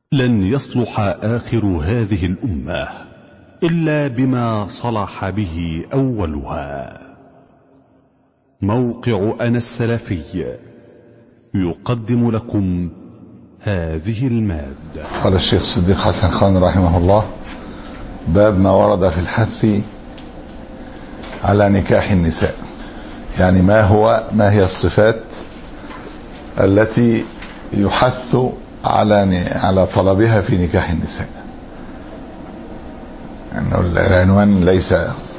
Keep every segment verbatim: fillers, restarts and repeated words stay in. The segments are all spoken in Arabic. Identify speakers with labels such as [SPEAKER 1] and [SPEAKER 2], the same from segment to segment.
[SPEAKER 1] لن يصلح آخر هذه الأمة إلا بما صلح به أولها. موقع أنا السلفي يقدم لكم هذه المادة.
[SPEAKER 2] قال الشيخ صديق حسن خان رحمه الله: باب ما ورد في الحث على نكاح النساء. يعني ما هو ما هي الصفات التي يحث على على طلبها في نكاح النساء. يعني العنوان ليس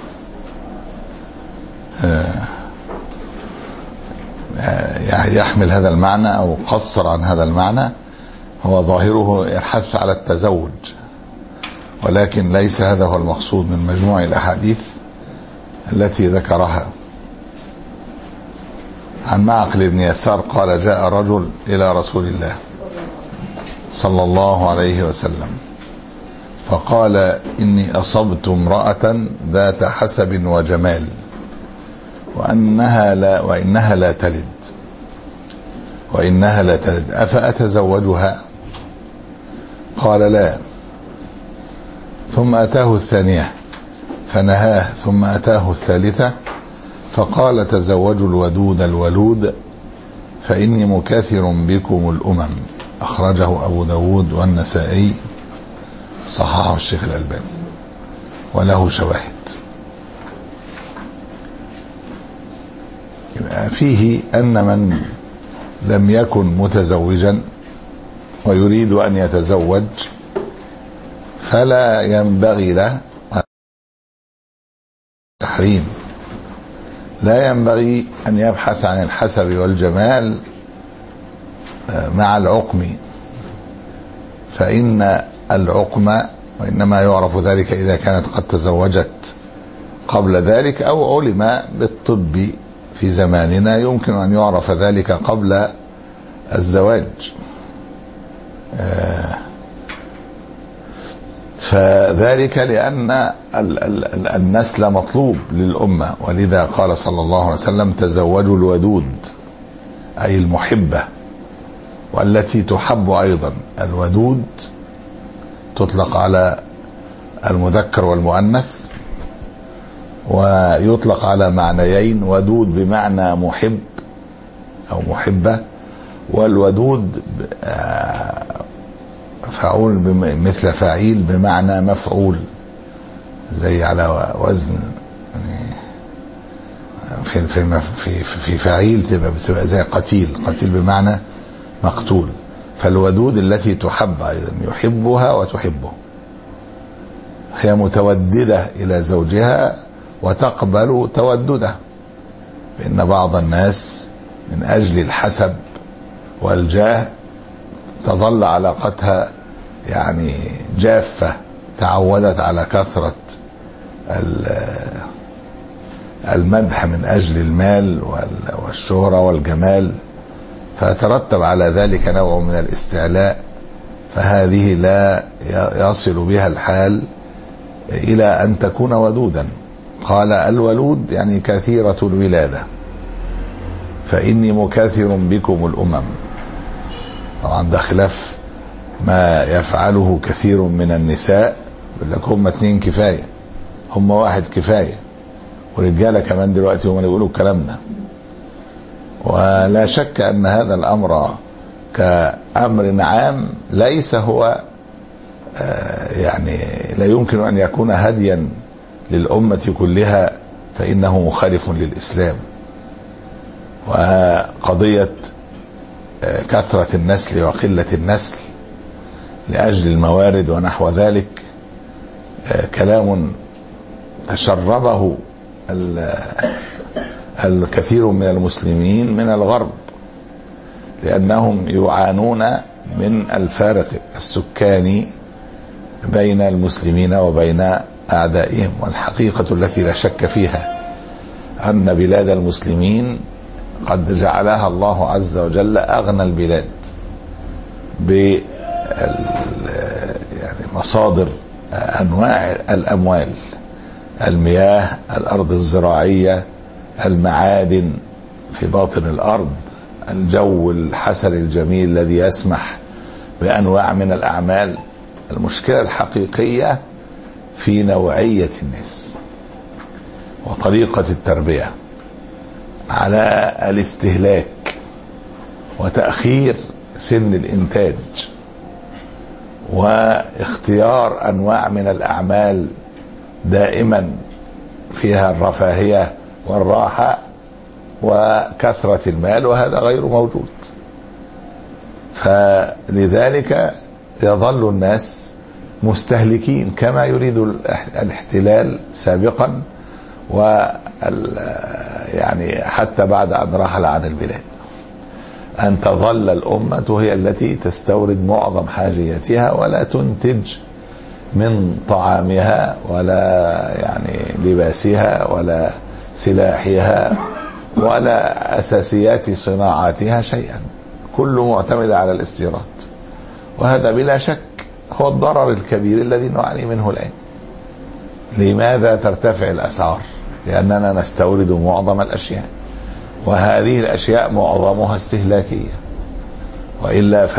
[SPEAKER 2] يحمل هذا المعنى أو قصر عن هذا المعنى، هو ظاهره الحث على التزوج، ولكن ليس هذا هو المقصود من مجموع الأحاديث التي ذكرها. عن معقل بن يسار قال: جاء رجل إلى رسول الله صلى الله عليه وسلم فقال: إني أصبت امرأة ذات حسب وجمال وأنها لا وإنها لا تلد وإنها لا تلد أفأتزوجها؟ قال: لا. ثم أتاه الثانية فنهاه، ثم أتاه الثالثة فقال: تزوجوا الودود الولود فإني مكاثر بكم الأمم. أخرجه أبو داود والنسائي، صححه الشيخ الألباني، وله شواهد. فيه أن من لم يكن متزوجا ويريد أن يتزوج فلا ينبغي له تحريم، لا ينبغي أن يبحث عن الحسب والجمال مع العقم، فإن العقم وإنما يعرف ذلك إذا كانت قد تزوجت قبل ذلك، أو علم بالطب في زماننا يمكن أن يعرف ذلك قبل الزواج. فذلك لأن النسل مطلوب للأمة، ولذا قال صلى الله عليه وسلم: تزوجوا الودود، أي المحبة والتي تحب أيضا. الودود تطلق على المذكر والمؤنث، ويطلق على معنيين: ودود بمعنى محب أو محبة، والودود فعول مثل فعيل بمعنى مفعول، زي على وزن في في في, في فعيل تبقى بتبقى زي قتيل، قتيل بمعنى مقتول. فالودود التي تحب أيضا، يحبها وتحبه، هي متوددة إلى زوجها وتقبل تودده. فإن بعض الناس من أجل الحسب والجاه تظل علاقتها يعني جافة، تعودت على كثرة المدح من أجل المال والشهرة والجمال، فترتب على ذلك نوع من الاستعلاء، فهذه لا يصل بها الحال إلى أن تكون ودودا. قال: الولود يعني كثيرة الولادة، فإني مكاثر بكم الأمم. طبعا ده خلاف ما يفعله كثير من النساء، يقول لك هم اتنين كفاية، هم واحد كفاية، ورجالة كمان دلوقتي هم اللي بيقولوا الكلام ده. ولا شك أن هذا الأمر كأمر عام ليس هو يعني لا يمكن أن يكون هديا للأمة كلها، فإنه مخالف للإسلام. وقضية كثرة النسل وقلة النسل لأجل الموارد ونحو ذلك كلام تشربه الكثير من المسلمين من الغرب، لأنهم يعانون من الفارق السكاني بين المسلمين وبين أعدائهم. والحقيقة التي لا شك فيها أن بلاد المسلمين قد جعلها الله عز وجل أغنى البلاد ب يعني مصادر أنواع الأموال، المياه، الأرض الزراعية، المعادن في باطن الأرض، الجو الحسن الجميل الذي يسمح بأنواع من الأعمال. المشكلة الحقيقية في نوعية الناس وطريقة التربية على الاستهلاك وتأخير سن الإنتاج واختيار أنواع من الأعمال دائما فيها الرفاهية والراحة وكثرة المال، وهذا غير موجود. فلذلك يظل الناس مستهلكين كما يريد الاحتلال سابقا، و يعني حتى بعد أن رحل عن البلاد، أن تظل الأمة هي التي تستورد معظم حاجياتها ولا تنتج من طعامها ولا يعني لباسها ولا سلاحها ولا أساسيات صناعاتها شيئا، كله معتمد على الاستيراد. وهذا بلا شك هو الضرر الكبير الذي نعاني منه الآن. لماذا ترتفع الأسعار؟ لأننا نستورد معظم الأشياء، وهذه الأشياء معظمها استهلاكية. وإلا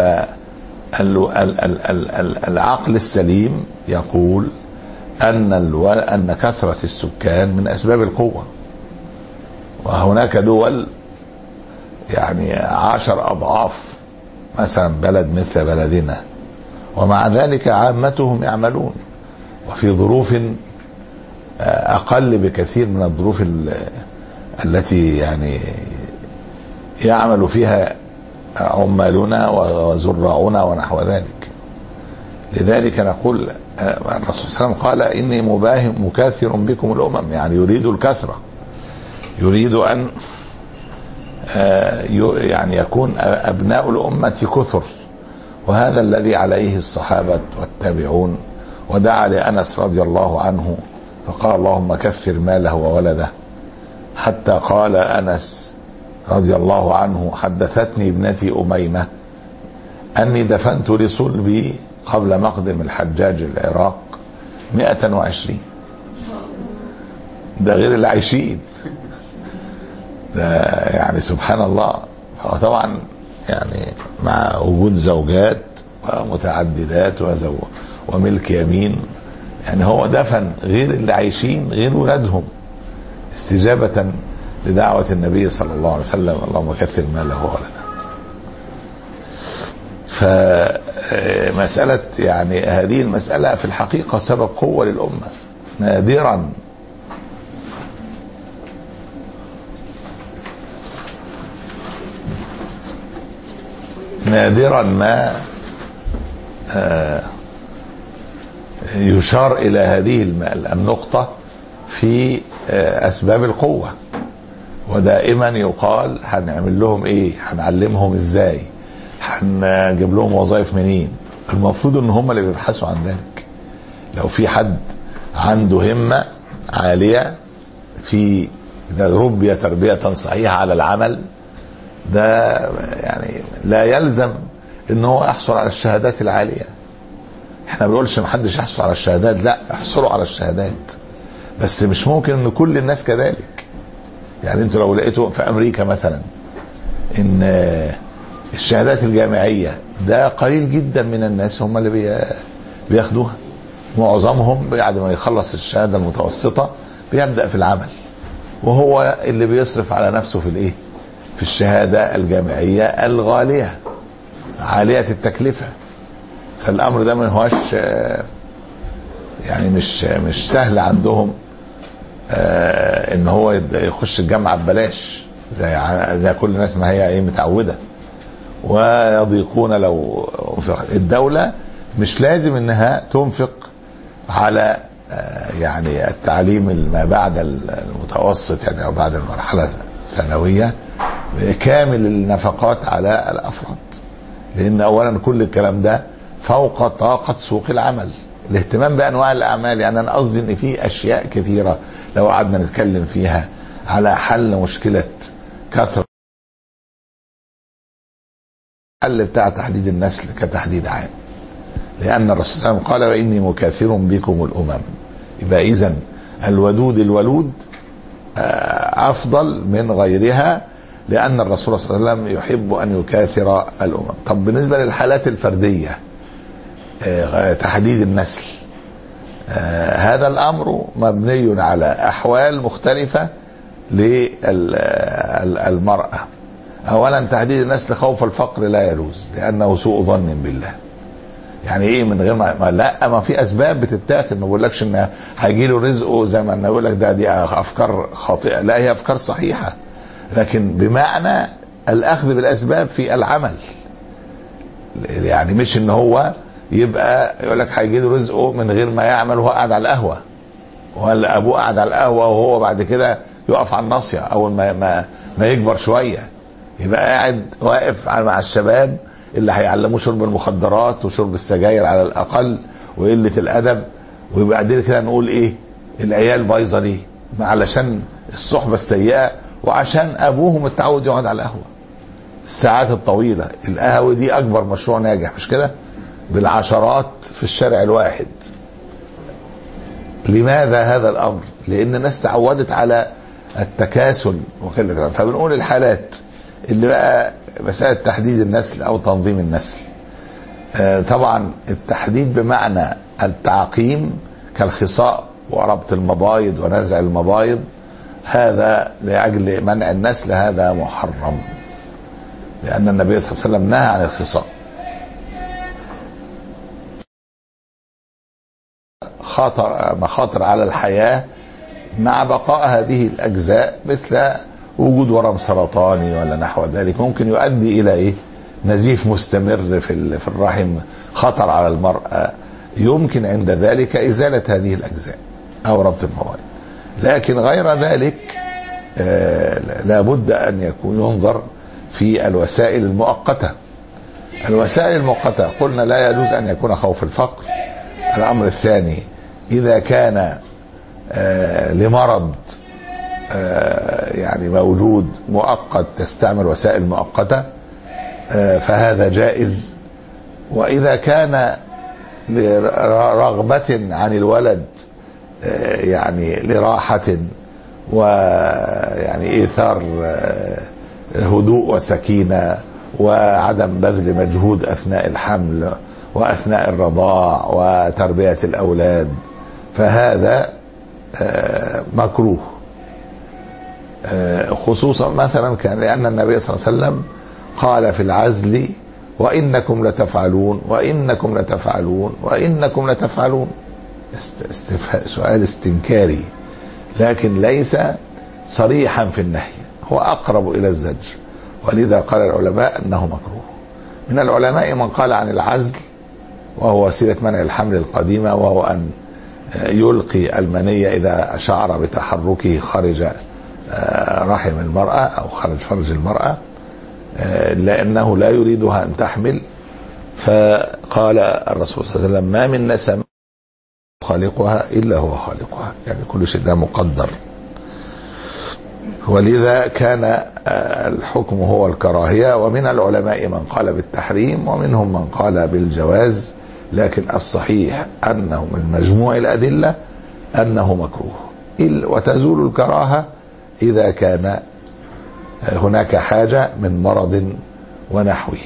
[SPEAKER 2] فالعقل السليم يقول أن أن كثرة السكان من أسباب القوة، وهناك دول يعني عشر أضعاف مثلا بلد مثل بلدنا، ومع ذلك عامتهم يعملون وفي ظروف أقل بكثير من الظروف التي يعني يعمل فيها عمالنا وزراعنا ونحو ذلك. لذلك نقول الرسول صلى الله عليه وسلم قال إني مباهم مكاثر بكم الأمم، يعني يريد الكثرة، يريد أن يعني يكون أبناء الأمة كثر، وهذا الذي عليه الصحابة والتابعون. ودعا لأنس رضي الله عنه فقال اللهم كثر ماله وولده، حتى قال أنس رضي الله عنه حدثتني ابنتي أميمة أني دفنت لصلبي قبل مقدم الحجاج العراق مئة وعشرين. ده غير العايشين، ده يعني سبحان الله. طبعا يعني مع وجود زوجات ومتعددات وزو وملك يمين، يعني هو دفن غير اللي عايشين غير ولادهم استجابة لدعوة النبي صلى الله عليه وسلم اللهم كثر ماله وولده. فمسألة يعني هذه المسألة في الحقيقة سبب قوة للأمة. نادرا نادرا ما يشار إلى هذه النقطة في أسباب القوة، ودائما يقال هنعمل لهم إيه، هنعلمهم إزاي، هنجيب لهم وظائف منين. المفروض إن هم اللي بيبحثوا عن ذلك. لو في حد عنده همة عالية في إذا ربي تربية صحيحة على العمل، ده يعني لا يلزم إن هو يحصل على الشهادات العالية. احنا ما بنقولش محدش يحصل على الشهادات، لا، احصلوا على الشهادات، بس مش ممكن ان كل الناس كذلك. يعني انتوا لو لقيتوا في امريكا مثلا ان الشهادات الجامعية ده قليل جدا من الناس هم اللي بياخدوها، معظمهم بعد ما يخلص الشهادة المتوسطة بيبدأ في العمل، وهو اللي بيصرف على نفسه في الايه، في الشهادة الجامعية الغالية عالية التكلفة. فالامر ده ما هوش يعني مش مش سهل عندهم ان هو يخش الجامعه ببلاش زي زي كل الناس ما هي ايه متعوده، ويضيقون. لو الدوله مش لازم انها تنفق على يعني التعليم ما بعد المتوسط يعني او بعد المرحله الثانويه كامل النفقات على الافراد، لان اولا كل الكلام ده فوق طاقة سوق العمل. الاهتمام بأنواع الأعمال، يعني أنا قصدي إن في أشياء كثيرة لو قعدنا نتكلم فيها على حل مشكلة كثرة الحل بتاع تحديد النسل كتحديد عام، لأن الرسول صلى الله عليه وسلم قال وإني مكاثر بكم الأمم. يبقى إذن الودود الولود أفضل من غيرها لأن الرسول صلى الله عليه وسلم يحب أن يكاثر الأمم. طب بالنسبة للحالات الفردية تحديد النسل، هذا الأمر مبني على أحوال مختلفة للمرأة. أولا تحديد النسل خوف الفقر لا يجوز لأنه سوء ظن بالله. يعني ايه من غير ما لا ما في اسباب بتتاخد، ما بقولكش ان هيجي له رزقه زي ما انا بقول لك ده دي افكار خاطئه، لا هي افكار صحيحه، لكن بمعنى الاخذ بالاسباب في العمل. يعني مش ان هو يبقى يقول لك هيجي له رزقه من غير ما يعمل وهو قاعد على القهوه، ولا ابوه قاعد على القهوه وهو بعد كده يقف على الناصيه اول ما ما, ما يكبر شويه، يبقى قاعد واقف مع الشباب اللي هيعلموه شرب المخدرات وشرب السجاير على الاقل وقله الادب، وبعدين كده نقول ايه العيال بايظه ليه؟ علشان الصحبه السيئه وعشان ابوهم متعود يقعد على القهوه الساعات الطويله. القهوه دي اكبر مشروع ناجح مش كده؟ بالعشرات في الشارع الواحد. لماذا هذا الامر؟ لان الناس تعودت على التكاسل وقله العمل. فبنقول الحالات اللي بقى مسألة تحديد النسل أو تنظيم النسل، آه طبعا التحديد بمعنى التعقيم كالخصاء وربط المبايض ونزع المبايض، هذا لأجل منع النسل، هذا محرم، لأن النبي صلى الله عليه وسلم نهى عن الخصاء. خطر مخاطر على الحياة مع بقاء هذه الأجزاء، مثل وجود ورم سرطاني ولا نحو ذلك، ممكن يؤدي الى ايه؟ نزيف مستمر في في الرحم، خطر على المرأة، يمكن عند ذلك ازالة هذه الاجزاء او ربط المواد. لكن غير ذلك آه لابد ان يكون ينظر في الوسائل المؤقتة. الوسائل المؤقتة قلنا لا يجوز ان يكون خوف الفقر. الامر الثاني اذا كان آه لمرض يعني موجود مؤقت تستعمل وسائل مؤقتة فهذا جائز. وإذا كان لرغبة عن الولد يعني لراحة ويعني إيثار هدوء وسكينة وعدم بذل مجهود أثناء الحمل وأثناء الرضاع وتربية الأولاد، فهذا مكروه. خصوصا مثلا كان لأن النبي صلى الله عليه وسلم قال في العزل وإنكم لتفعلون وإنكم لتفعلون وإنكم لتفعلون، سؤال استنكاري لكن ليس صريحا في النهي، هو أقرب إلى الزجر، ولذا قال العلماء أنه مكروه. من العلماء من قال عن العزل وهو وسيلة منع الحمل القديمة، وهو أن يلقي المنية إذا شعر بتحركه خارج رحم المرأة أو خارج فرج المرأة، لأنه لا يريدها أن تحمل. فقال الرسول صلى الله عليه وسلم ما من نسمة خالقها إلا هو خالقها، يعني كل شيء ده مقدر. ولذا كان الحكم هو الكراهية. ومن العلماء من قال بالتحريم ومنهم من قال بالجواز، لكن الصحيح أنه من مجموع الأدلة أنه مكروه، وتزول الكراهة إذا كان هناك حاجة من مرض ونحوه.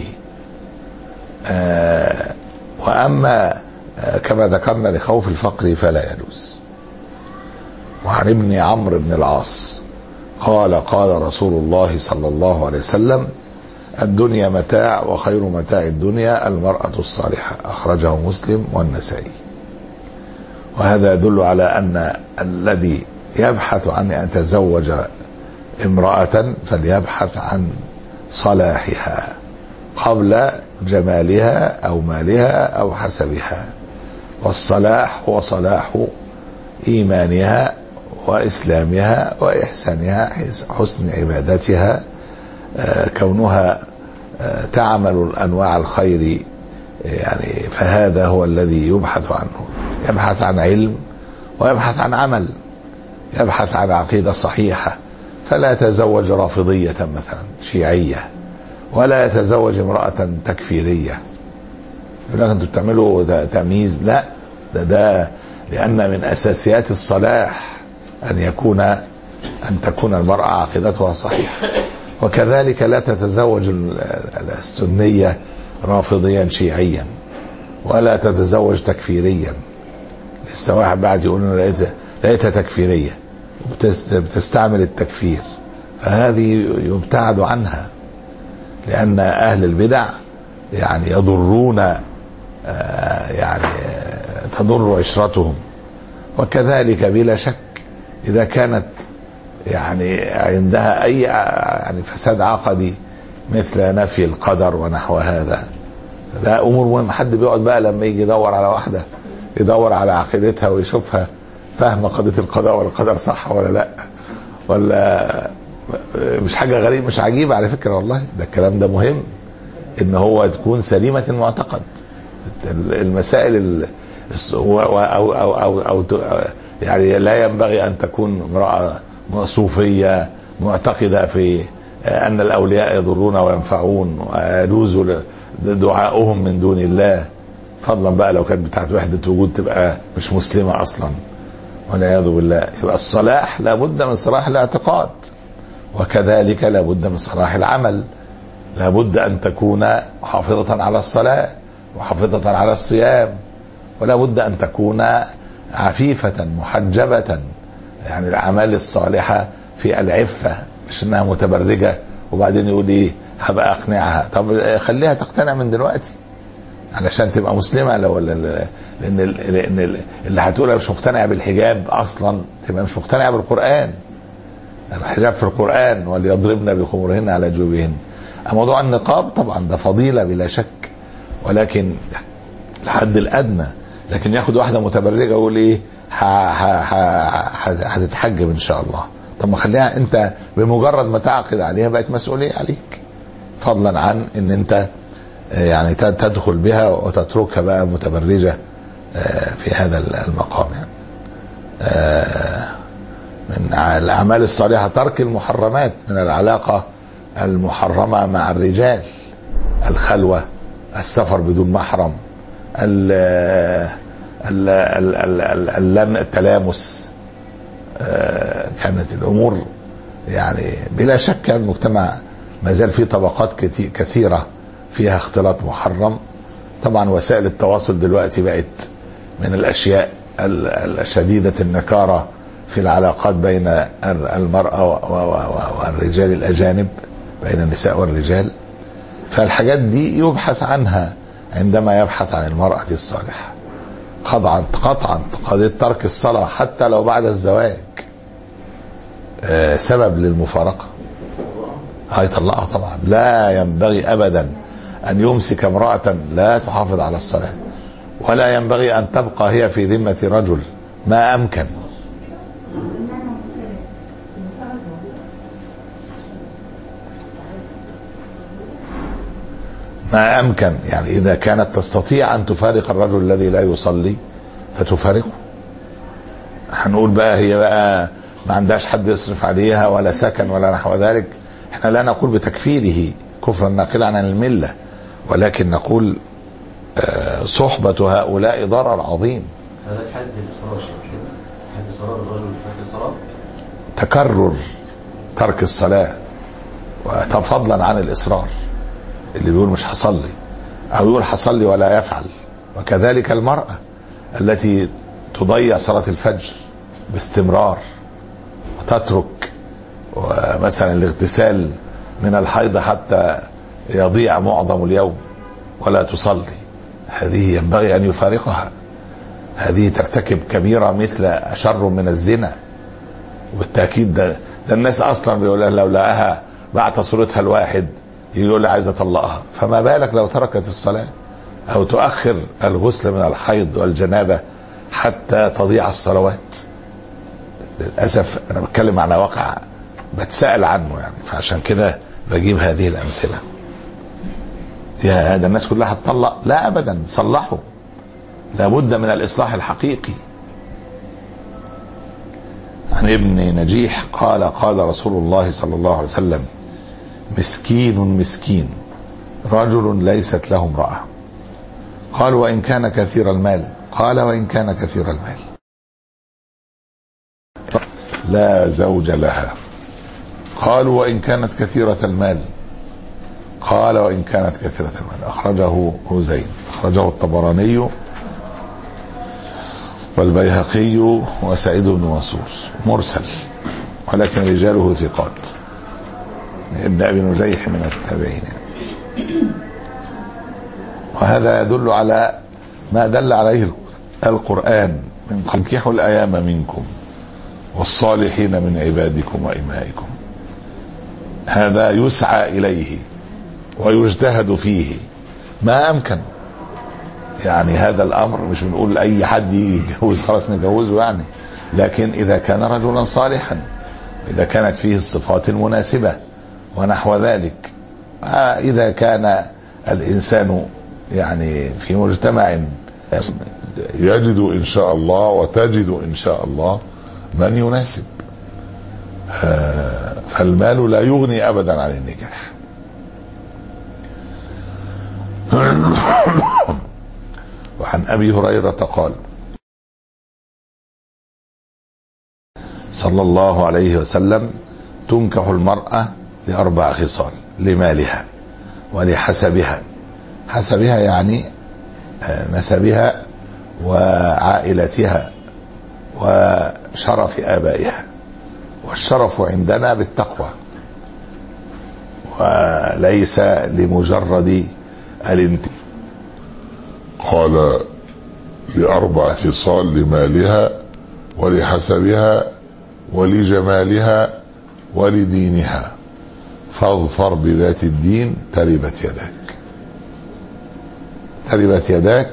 [SPEAKER 2] وأما كما ذكرنا لخوف الفقر فلا يجوز. وعن ابن عمرو بن العاص قال قال رسول الله صلى الله عليه وسلم الدنيا متاع وخير متاع الدنيا المرأة الصالحة، أخرجه مسلم والنسائي. وهذا يدل على أن الذي يبحث عن أن يتزوج امرأة فليبحث عن صلاحها قبل جمالها أو مالها أو حسبها. والصلاح هو صلاح إيمانها وإسلامها وإحسانها، حسن عبادتها، كونها تعمل أنواع الخير، يعني فهذا هو الذي يبحث عنه. يبحث عن علم ويبحث عن عمل، يبحث عن عقيدة صحيحة، فلا يتزوج رافضية مثلا شيعية، ولا يتزوج امرأة تكفيرية يقول لك انتوا بتعملوا ده تمييز. لا، ده ده لأن من أساسيات الصلاح أن يكون أن تكون المرأة عقيدتها صحيحة. وكذلك لا تتزوج السنية رافضيا شيعيا، ولا تتزوج تكفيريا. لسه واحد بعد يقول لقيتها لقيتها تكفيرية بتستعمل التكفير، فهذه يبتعد عنها، لأن أهل البدع يعني يضرون، يعني تضر عشرتهم. وكذلك بلا شك إذا كانت يعني عندها أي يعني فساد عقدي مثل نفي القدر ونحو هذا، ده أمور مهمة. حد بيقعد بقى لما يجي يدور على واحدة يدور على عقيدتها ويشوفها فاهمة قضية القضاء والقدر صح ولا لا، ولا مش حاجة غريبة مش عجيبة على فكرة، والله ده الكلام ده مهم ان هو تكون سليمة المعتقد. المسائل أو, أو, أو, أو, أو يعني لا ينبغي ان تكون امرأة صوفية معتقدة في ان الاولياء يضرون وينفعون ويجوز دعاؤهم من دون الله، فضلا بقى لو كانت بتاعت وحدة وجود تبقى مش مسلمة اصلا والعياذ بالله. يبقى الصلاح لابد من صلاح الاعتقاد، وكذلك لابد من صلاح العمل. لابد ان تكون محافظة على الصلاة محافظة على الصيام، ولا بد ان تكون عفيفة محجبة، يعني الاعمال الصالحة في العفة، مش انها متبرجة وبعدين يقول ايه هبقى اقنعها. طب خليها تقتنع من دلوقتي علشان تبقى مسلمة، لو لان لان اللي هتقولها مش مقتنع بالحجاب اصلا تبقى مش مقتنع بالقرآن. الحجاب في القرآن وليضربن بخمرهن على جيوبهن. موضوع النقاب طبعا ده فضيلة بلا شك، ولكن الحد الادنى. لكن ياخد واحدة متبرجة ويقول ايه هتتحجب ان شاء الله. طب ما خليها انت بمجرد ما تعقد عليها بقت مسؤولية عليك، فضلا عن ان انت يعني تدخل بها وتتركها بقى متبرجة في هذا المقام. يعني من الأعمال الصالحة ترك المحرمات من العلاقة المحرمة مع الرجال، الخلوة، السفر بدون محرم، التلامس. كانت الأمور يعني بلا شك المجتمع ما زال فيه طبقات كثيرة فيها اختلاط محرم. طبعا وسائل التواصل دلوقتي بقت من الأشياء الشديدة النكارة في العلاقات بين المرأة والرجال الأجانب، بين النساء والرجال. فالحاجات دي يبحث عنها عندما يبحث عن المرأة الصالحة. قطعا قطعا قضية ترك الصلاة حتى لو بعد الزواج سبب للمفارقة، هيطلقها طبعا. لا ينبغي أبدا أن يمسك امرأة لا تحافظ على الصلاة، ولا ينبغي أن تبقى هي في ذمة رجل ما أمكن. ما أمكن يعني إذا كانت تستطيع أن تفارق الرجل الذي لا يصلي فتفارقه. هنقول بقى هي بقى ما عندهاش حد يصرف عليها ولا سكن ولا نحو ذلك، احنا لا نقول بتكفيره كفرا ناقلا عن الملة، ولكن نقول صحبة هؤلاء ضرر عظيم.
[SPEAKER 3] هذا حد الإصرار، حد إصرار الرجل ترك الصلاة،
[SPEAKER 2] تكرر ترك الصلاة وفضلا عن الإصرار. اللي بيقول مش هصلي أو يقول هصلي ولا يفعل. وكذلك المرأة التي تضيع صلاة الفجر باستمرار وتترك مثلا الاغتسال من الحيض حتى يضيع معظم اليوم ولا تصلي، هذه ينبغي أن يفارقها. هذه ترتكب كبيرة مثل أشر من الزنا. وبالتأكيد ده, ده الناس أصلا بيقول لو لقاها بعت صورتها الواحد يقول لي عايز أطلقها، فما بالك لو تركت الصلاة أو تؤخر الغسل من الحيض والجنابة حتى تضيع الصلوات. للأسف أنا بتكلم عن واقع بتسأل عنه، يعني فعشان كده بجيب هذه الأمثلة. يا هذا الناس كلها هتطلق؟ لا أبدا، صلحوا، لابد من الإصلاح الحقيقي. عن ابن نجيح قال قال رسول الله صلى الله عليه وسلم: مسكين مسكين رجل ليست له امرأة. قال: وإن كان كثير المال؟ قال: وإن كان كثير المال لا زوج لها. قالوا وإن كانت كثيرة المال. قال وإن كانت كثيرة المال. أخرجه هزين، أخرجه الطبراني والبيهقي وسعيد بن منصور مرسل، ولكن رجاله ثقات. ابن أبي نجيح من التابعين. وهذا يدل على ما دل عليه القرآن من انكحوا الأيام منكم والصالحين من عبادكم وإمائكم. هذا يسعى إليه ويجتهد فيه ما أمكن. يعني هذا الأمر مش بنقول أي حد يتجوز خلاص نجوزه يعني، لكن إذا كان رجلا صالحا، إذا كانت فيه الصفات المناسبة ونحو ذلك. إذا كان الإنسان يعني في مجتمع يجد إن شاء الله وتجد إن شاء الله من يناسب، فالمال لا يغني أبدا عن النكاح. وعن أبي هريرة قال صلى الله عليه وسلم: تنكح المرأة لأربع خصال: لمالها ولحسبها، حسبها يعني نسبها وعائلتها وشرف آبائها، والشرف عندنا بالتقوى وليس لمجرد الانتماء.
[SPEAKER 4] قال لأربع خصال: لمالها ولحسبها ولجمالها ولدينها، فاظفر بذات الدين تربت يداك. تربت يداك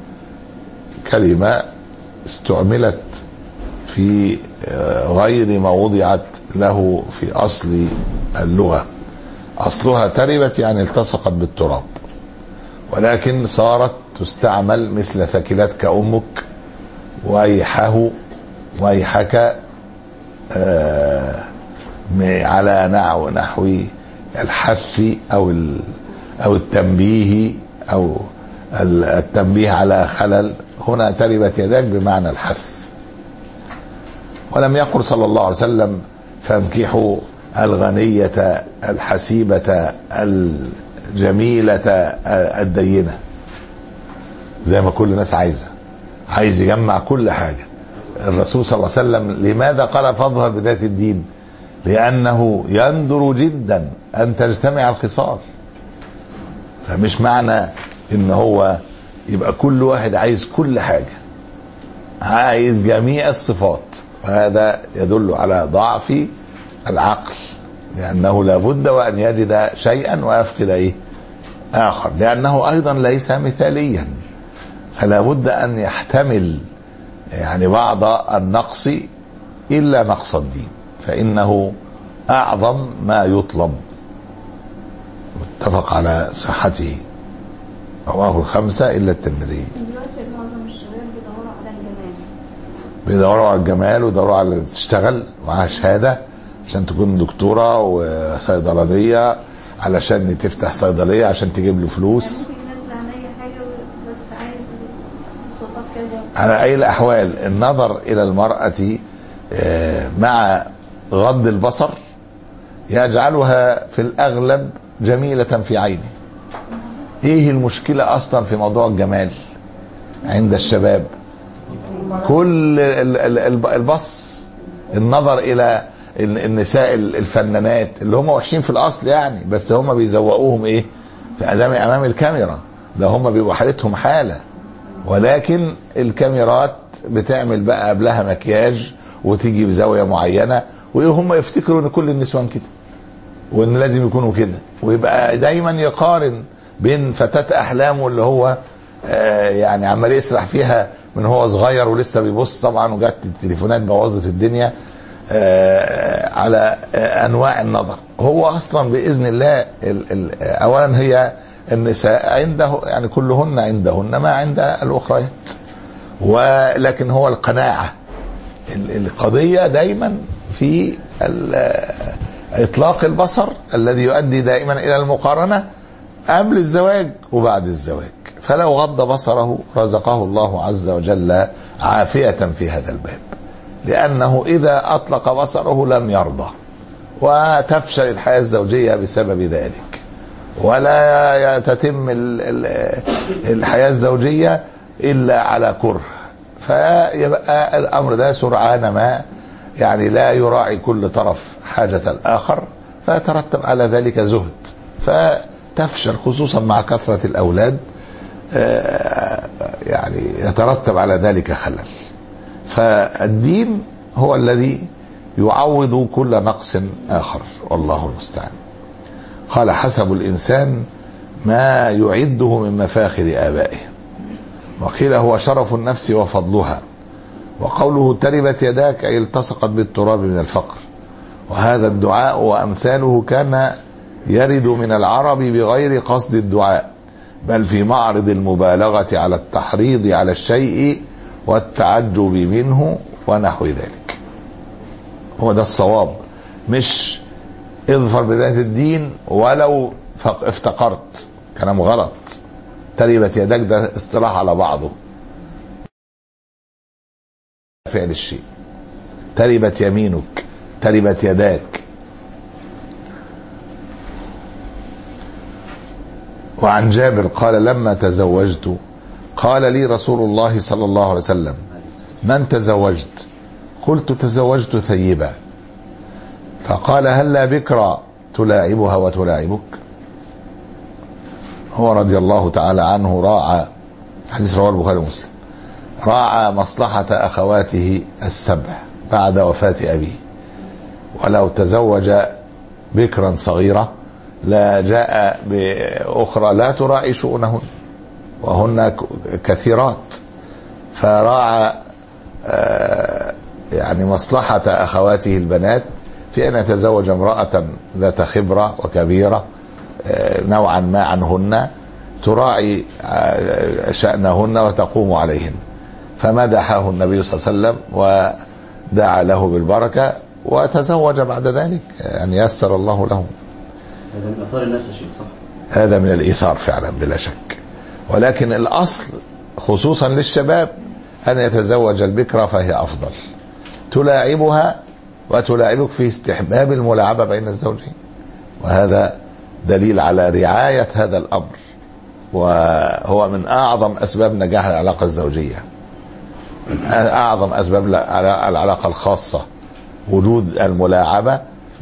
[SPEAKER 4] كلمة استعملت في غير ما وضعت له في أصل اللغة. أصلها تربت يعني التصقت بالتراب، ولكن صارت تستعمل مثل ثكلتك أمك ويحه ويحك، آه على نحو نحو الحث أو أو التنبيه أو التنبيه على خلل. هنا تربت يداك بمعنى الحث. ولم يقل صلى الله عليه وسلم: فانكحوا الغنية الحسيبة الجميلة الدينة، زي ما كل الناس عايزة، عايز يجمع كل حاجة. الرسول صلى الله عليه وسلم لماذا قال فاظهر بذات الدين؟ لأنه يندر جدا أن تجتمع الخصال. فمش معنى إن هو يبقى كل واحد عايز كل حاجة، عايز جميع الصفات، وهذا يدل على ضعف العقل، لأنه لابد وأن يجد شيئا ويفقد إيه آخر، لأنه أيضا ليس مثاليا، فلا بد أن يحتمل يعني بعض النقص إلا نقص الدين، فإنه أعظم ما يطلب. متفق على صحته، رواه الخمسة إلا الترمذي. بيدوروا على الجمال ويدوروا على اللي بتشتغل معاها شهادة عشان تكون دكتورة وصيدلانية، علشان تفتح صيدلية عشان تجيب له فلوس. على أي الأحوال النظر إلى المرأة مع غض البصر يجعلها في الأغلب جميلة في عينه. إيه المشكلة أصلا في موضوع الجمال عند الشباب؟ كل البص، النظر إلى النساء الفنانات اللي هم وحشين في الأصل يعني، بس هم بيزوقوهم إيه في أدام أمام الكاميرا، ده هم بيبقوا حالتهم حالة، ولكن الكاميرات بتعمل بقى قبلها مكياج وتيجي بزاوية معينة، وهم يفتكروا ان كل النسوان كده وان لازم يكونوا كده، ويبقى دايما يقارن بين فتاة احلامه اللي هو آه يعني عمال يسرح فيها من هو صغير ولسه بيبص طبعا، وجات التليفونات بوظت الدنيا آه على آه انواع النظر. هو اصلا باذن الله ال ال اولا هي النساء عنده يعني كلهن عندهن ما عند الاخريات، ولكن هو القناعة. القضية دايما في اطلاق البصر الذي يؤدي دائما الى المقارنة قبل الزواج وبعد الزواج، فلو غض بصره رزقه الله عز وجل عافية في هذا الباب، لأنه إذا أطلق بصره لم يرضى وتفشل الحياة الزوجية بسبب ذلك، ولا تتم الحياة الزوجية إلا على كره، فيبقى الأمر ده سرعان ما يعني لا يراعي كل طرف حاجة الآخر، فترتب على ذلك زهد، فتفشل خصوصا مع كثرة الأولاد، يعني يترتب على ذلك خلل. فالدين هو الذي يعوض كل نقص آخر، والله المستعان. قال حسب الإنسان ما يعده من مفاخر آبائه، وقيل هو شرف النفس وفضلها، وقوله تربت يداك أي التصقت بالتراب من الفقر. وهذا الدعاء وأمثاله كان يرد من العرب بغير قصد الدعاء، بل في معرض المبالغة على التحريض على الشيء والتعجب منه ونحو ذلك. هو ده الصواب، مش اظفر بذات الدين ولو افتقرت، كلام غلط. تربت يداك ده اصطلاح على بعضه، فعل الشيء. تربت يمينك، تربت يداك. وعن جابر قال لما تزوجت قال لي رسول الله صلى الله عليه وسلم من تزوجت؟ قلت تزوجت ثيبا. فقال هلا بكرا تلاعبها وتلاعبك؟ هو رضي الله تعالى عنه راعى، حديث رواه البخاري ومسلم، راعى مصلحة أخواته السبع بعد وفاة أبيه، ولو تزوج بكرا صغيرة لا جاء بأخرى لا تراعي شؤونهن وهن كثيرات، فراعى يعني مصلحة أخواته البنات في أن يتزوج امرأة ذات خبرة وكبيرة نوعا ما عنهن، تراعي شأنهن وتقوم عليهن. فمدحه النبي صلى الله عليه وسلم ودعا له بالبركة، وتزوج بعد ذلك، يعني يسر الله له.
[SPEAKER 3] هذا من اثار النفس شيء، صح؟
[SPEAKER 4] هذا من الإيثار فعلا بلا شك، ولكن الأصل خصوصا للشباب أن يتزوج البكرة، فهي أفضل. تلاعبها وتلاعبك في استحباب الملاعبة بين الزوجين، وهذا دليل على رعاية هذا الأمر، وهو من أعظم أسباب نجاح العلاقة الزوجية، من أعظم أسباب العلاقة الخاصة وجود الملاعبة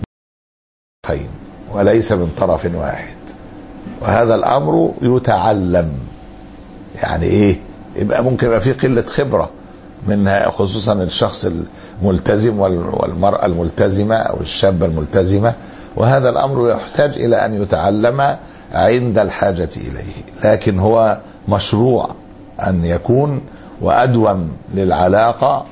[SPEAKER 4] وليس من طرف واحد. وهذا الأمر يتعلم، يعني إيه؟ يبقى ممكن يبقى فيه قلة خبرة منها، خصوصا الشخص الملتزم والمرأة الملتزمة أو الشابة الملتزمة، وهذا الأمر يحتاج إلى أن يتعلم عند الحاجة إليه، لكن هو مشروع أن يكون وأدوم للعلاقة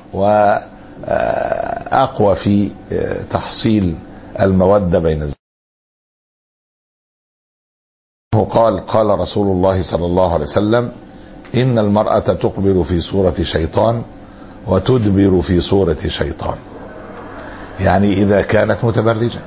[SPEAKER 4] وأقوى في تحصيل المودة بين الزوجين. قال قال رسول الله صلى الله عليه وسلم إن المرأة تقبل في صورة شيطان وتدبر في صورة شيطان، يعني إذا كانت متبرجة،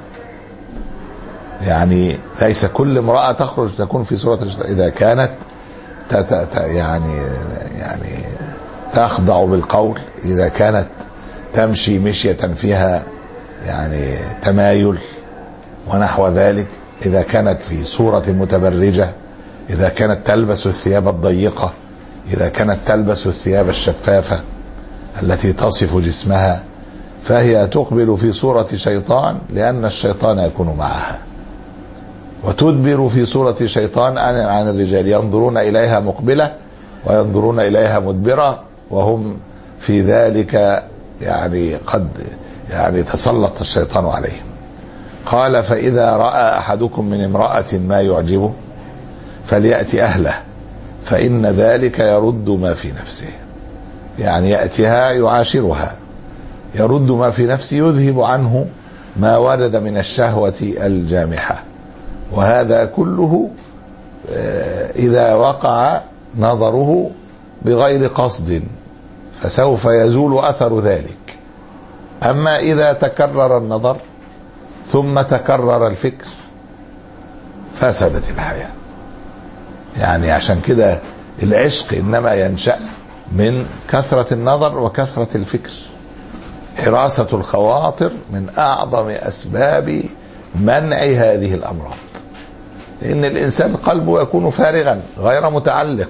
[SPEAKER 4] يعني ليس كل امرأة تخرج تكون في صورة الشيطان، إذا كانت يعني يعني تخضع بالقول، إذا كانت تمشي مشية فيها يعني تمايل ونحو ذلك، إذا كانت في صورة متبرجة، إذا كانت تلبس الثياب الضيقة، إذا كانت تلبس الثياب الشفافة التي تصف جسمها، فهي تقبل في صورة شيطان لأن الشيطان يكون معها، وتدبر في صورة شيطان عن الرجال، ينظرون إليها مقبلة وينظرون إليها مدبرة، وهم في ذلك يعني قد يعني تسلط الشيطان عليهم. قال فإذا رأى أحدكم من امرأة ما يعجبه فليأتي أهله فإن ذلك يرد ما في نفسه، يعني يأتيها يعاشرها، يرد ما في نفسه، يذهب عنه ما ورد من الشهوة الجامحة. وهذا كله إذا وقع نظره بغير قصد فسوف يزول أثر ذلك. أما إذا تكرر النظر ثم تكرر الفكر فسدت الحياة. يعني عشان كده العشق إنما ينشأ من كثرة النظر وكثرة الفكر. حراسة الخواطر من أعظم أسباب منع هذه الأمراض، لأن الإنسان قلبه يكون فارغا غير متعلق،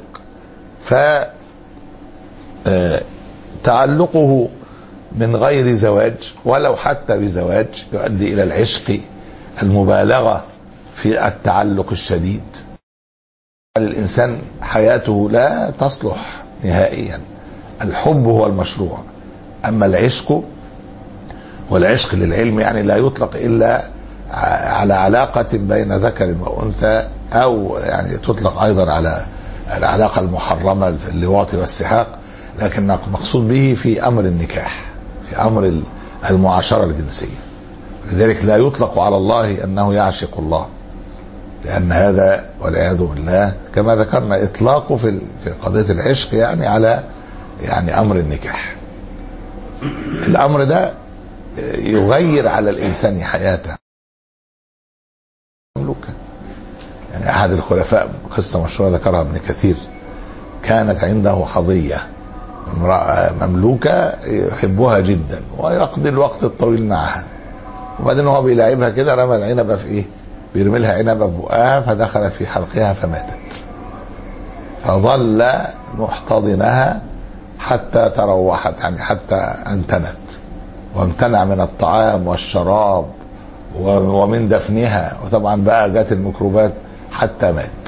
[SPEAKER 4] فتعلقه من غير زواج ولو حتى بزواج يؤدي إلى العشق، المبالغة في التعلق الشديد. الإنسان حياته لا تصلح نهائيا، الحب هو المشروع، أما العشق، والعشق للعلم يعني لا يطلق إلا على علاقة بين ذكر وأنثى، أو يعني تطلق أيضا على العلاقة المحرمة في اللواط والسحاق، لكن مقصود به في أمر النكاح، في أمر المعاشرة الجنسية. لذلك لا يطلق على الله أنه يعشق الله، لأن هذا والعياذ بالله كما ذكرنا إطلاقه في في قضية العشق يعني على يعني أمر النكاح. الأمر ده يغير على الإنسان حياته. مملوكة يعني أحد الخلفاء، قصة مشهورة ذكرها ابن كثير، كانت عنده حظية امرأة مملوكة يحبها جدا ويقضي الوقت الطويل معها، وبعدين هو بيلاعبها كده رمى العنبة في إيه؟ بيرمي لها عنبة في بقها فدخلت في حلقها فماتت، فظل محتضنها حتى تروحت، يعني حتى انتنت، وامتنع من الطعام والشراب ومن دفنها، وطبعا بقى جات الميكروبات حتى مات.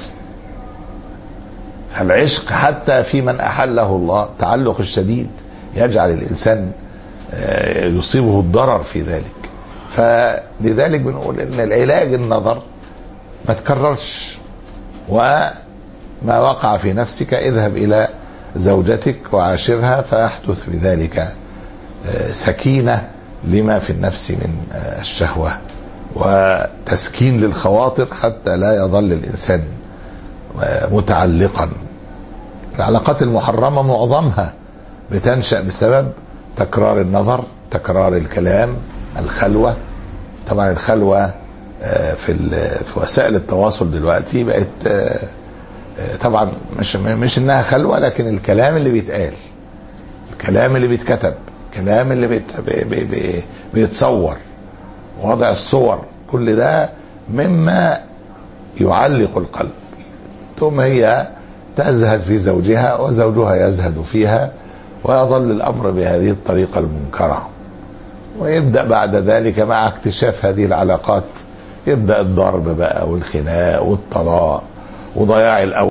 [SPEAKER 4] فالعشق حتى في من أحله الله، التعلق الشديد يجعل الإنسان يصيبه الضرر في ذلك. فلذلك بنقول إن العلاج النظر ما تكررش، وما وقع في نفسك اذهب إلى زوجتك وعاشرها، فيحدث بذلك سكينة لما في النفس من الشهوة وتسكين للخواطر، حتى لا يظل الإنسان متعلقا. العلاقات المحرمة معظمها بتنشأ بسبب تكرار النظر، تكرار الكلام، الخلوة. طبعا الخلوة في في وسائل التواصل دلوقتي بقت طبعا مش مش انها خلوة، لكن الكلام اللي بيتقال، الكلام اللي بيتكتب، الكلام اللي بيت بي بي بيتصور، وضع الصور، كل ده مما يعلق القلب. ثم هي تزهد في زوجها وزوجها يزهد فيها، ويظل الأمر بهذه الطريقة المنكرة. ويبدأ بعد ذلك مع اكتشاف هذه العلاقات يبدأ الضرب بقى والخناق والطلاق وضياع الأول.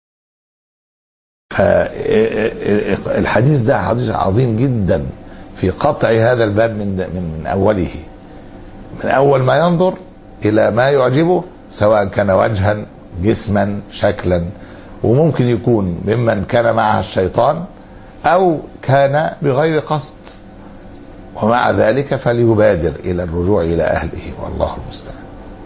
[SPEAKER 4] فالحديث ده حديث عظيم جدا في قطع هذا الباب من من أوله، من أول ما ينظر إلى ما يعجبه، سواء كان وجها، جسما، شكلا، وممكن يكون ممن كان معها الشيطان أو كان بغير قصد، ومع ذلك فليبادر إلى الرجوع إلى أهله، والله المستعان.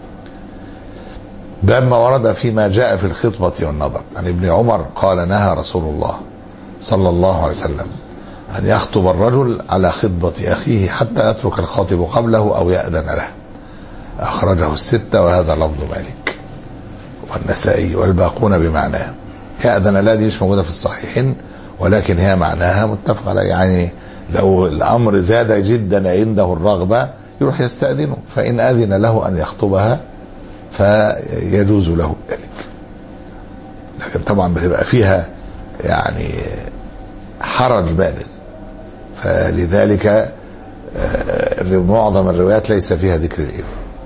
[SPEAKER 4] بما ورد فيما جاء في الخطبة والنظر عن ابن عمر قال نهى رسول الله صلى الله عليه وسلم أن يخطب الرجل على خطبة أخيه حتى يترك الخاطب قبله أو يأذن له. أخرجه الستة، وهذا لفظ مالك والنسائي والباقون بمعناه. يأذن له دي مش موجودة في الصحيحين، ولكن هي معناها متفق عليه، يعني لو الأمر زاد جدا عنده الرغبة يروح يستأذنه، فإن أذن له أن يخطبها فيجوز له ذلك. لكن طبعا بتبقى فيها يعني حرج بالغ، فلذلك معظم الروايات ليس فيها ذكر الإذن.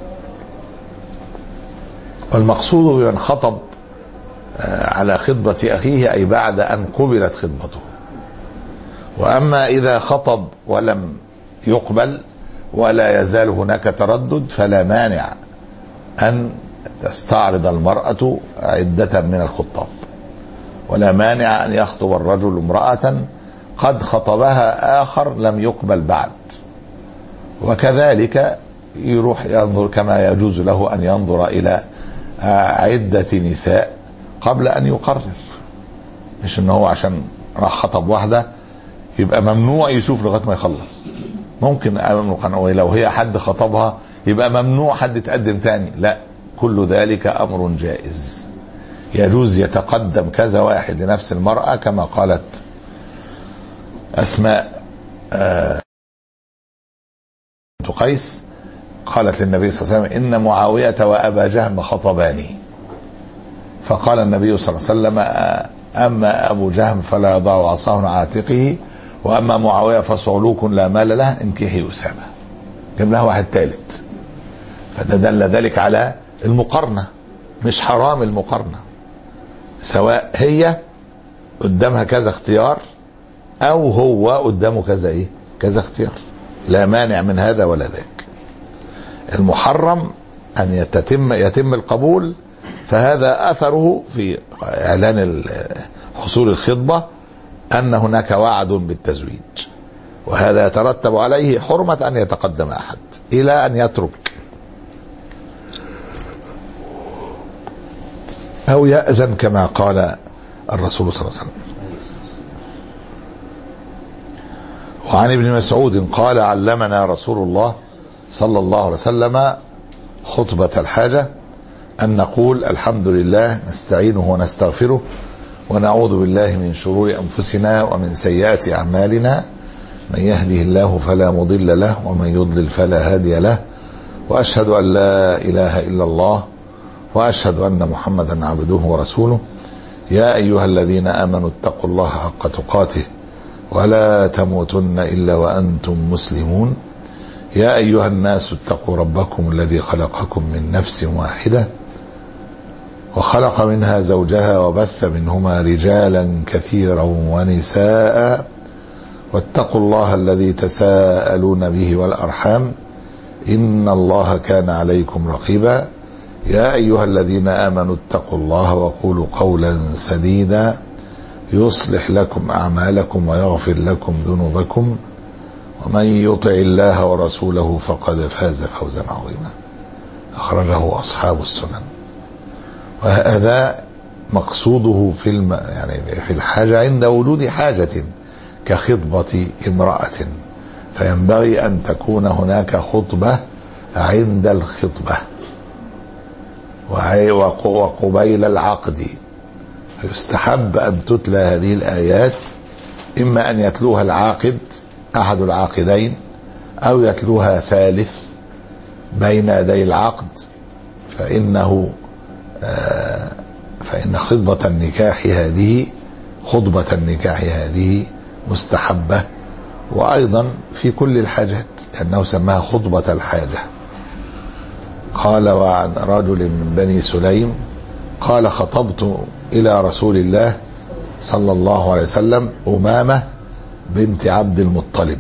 [SPEAKER 4] والمقصود بمن خطب على خطبة أخيه أي بعد أن قبلت خطبته. وأما إذا خطب ولم يقبل ولا يزال هناك تردد فلا مانع أن تستعرض المرأة عدة من الخطاب، ولا مانع أن يخطب الرجل امرأة قد خطبها آخر لم يقبل بعد، وكذلك يروح ينظر كما يجوز له أن ينظر إلى عدة نساء قبل أن يقرر. مش إنه عشان راح خطب واحدة يبقى ممنوع يشوف لغاية ما يخلص. ممكن لو هي حد خطبها يبقى ممنوع حد يتقدم تاني، لا، كل ذلك أمر جائز. يجوز يتقدم كذا واحد لنفس المرأة، كما قالت أسماء بنت قيس قالت للنبي صلى الله عليه وسلم إن معاوية وأبا جهم خطباني، فقال النبي صلى الله عليه وسلم أما أبو جهم فلا يضع عصاه عن عاتقه، وأما معاوية فصعلوك لا مال له انكحي أسامة. جاب لها واحد ثالث، فدل ذلك على المقارنة، مش حرام المقارنة، سواء هي قدامها كذا اختيار أو هو قدامه كذا إيه كذا اختيار، لا مانع من هذا ولا ذاك. المحرم أن يتم يتم القبول، فهذا أثره في إعلان حصول الخطبة أن هناك وعد بالتزويج، وهذا يترتب عليه حرمة أن يتقدم أحد إلى أن يترك أو يأذن كما قال الرسول صلى الله عليه وسلم. وعن ابن مسعود قال علمنا رسول الله صلى الله عليه وسلم خطبة الحاجة أن نقول الحمد لله نستعينه ونستغفره ونعوذ بالله من شرور أنفسنا ومن سيئات أعمالنا، من يهده الله فلا مضل له ومن يضلل فلا هادي له، وأشهد أن لا إله إلا الله وأشهد أن محمدا عبده ورسوله. يا أيها الذين آمنوا اتقوا الله حق تقاته ولا تموتن إلا وأنتم مسلمون. يا أيها الناس اتقوا ربكم الذي خلقكم من نفس واحدة وخلق منها زوجها وبث منهما رجالا كثيرا ونساء، واتقوا الله الذي تساءلون به والأرحام إن الله كان عليكم رقيبا. يا أيها الذين آمنوا اتقوا الله وقولوا قولا سديدا يصلح لكم أعمالكم ويغفر لكم ذنوبكم، ومن يطع الله ورسوله فقد فاز فوزا عظيما. أخرجه أصحاب السنن. وهذا مقصوده في الم... يعني في الحاجة عند وجود حاجة كخطبة امرأة، فينبغي أن تكون هناك خطبة عند الخطبة وقبيل العقد. يستحب أن تتلى هذه الآيات، إما أن يتلوها العاقد أحد العاقدين أو يتلوها ثالث بين يدي العقد، فإنه آه فإن خطبة النكاح هذه خطبة النكاح هذه مستحبة، وأيضا في كل الحاجات لأنه سماها خطبة الحاجة. قال وعن رجل من بني سليم قال خطبت إلى رسول الله صلى الله عليه وسلم أمامة بنت عبد المطلب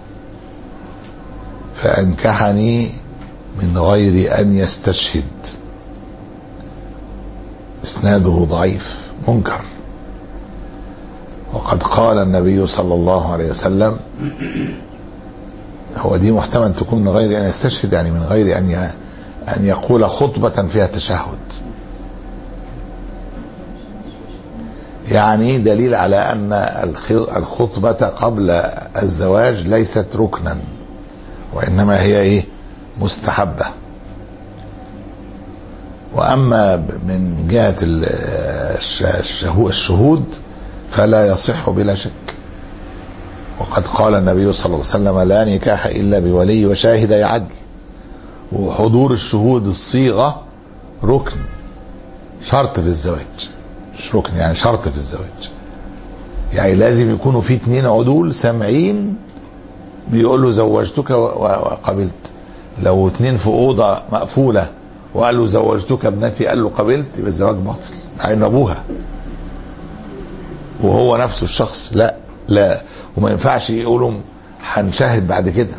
[SPEAKER 4] فأنكحني من غير أن يستشهد. إسناده ضعيف منكر. وقد قال النبي صلى الله عليه وسلم، هو دي محتمل تكون من غير أن يستشهد، يعني من غير أن أن يقول خطبة فيها تشهد، يعني دليل على أن الخطبة قبل الزواج ليست ركنا، وإنما هي إيه مستحبة. وأما من جهة الشهود فلا يصح بلا شك. وقد قال النبي صلى الله عليه وسلم لا نكاح إلا بولي وشاهد عدل. وحضور الشهود الصيغة ركن، شرط في الزواج، مش ركن يعني شرط في الزواج. يعني لازم يكونوا في اتنين عدول سامعين بيقول له زوجتك وقبلت. لو اتنين في أوضة مقفولة وقال له زوجتك ابنتي قال له قبلت، يبقى الزواج باطل مع ان ابوها وهو نفسه الشخص لا لا وما ينفعش يقولوا هنشاهد بعد كده.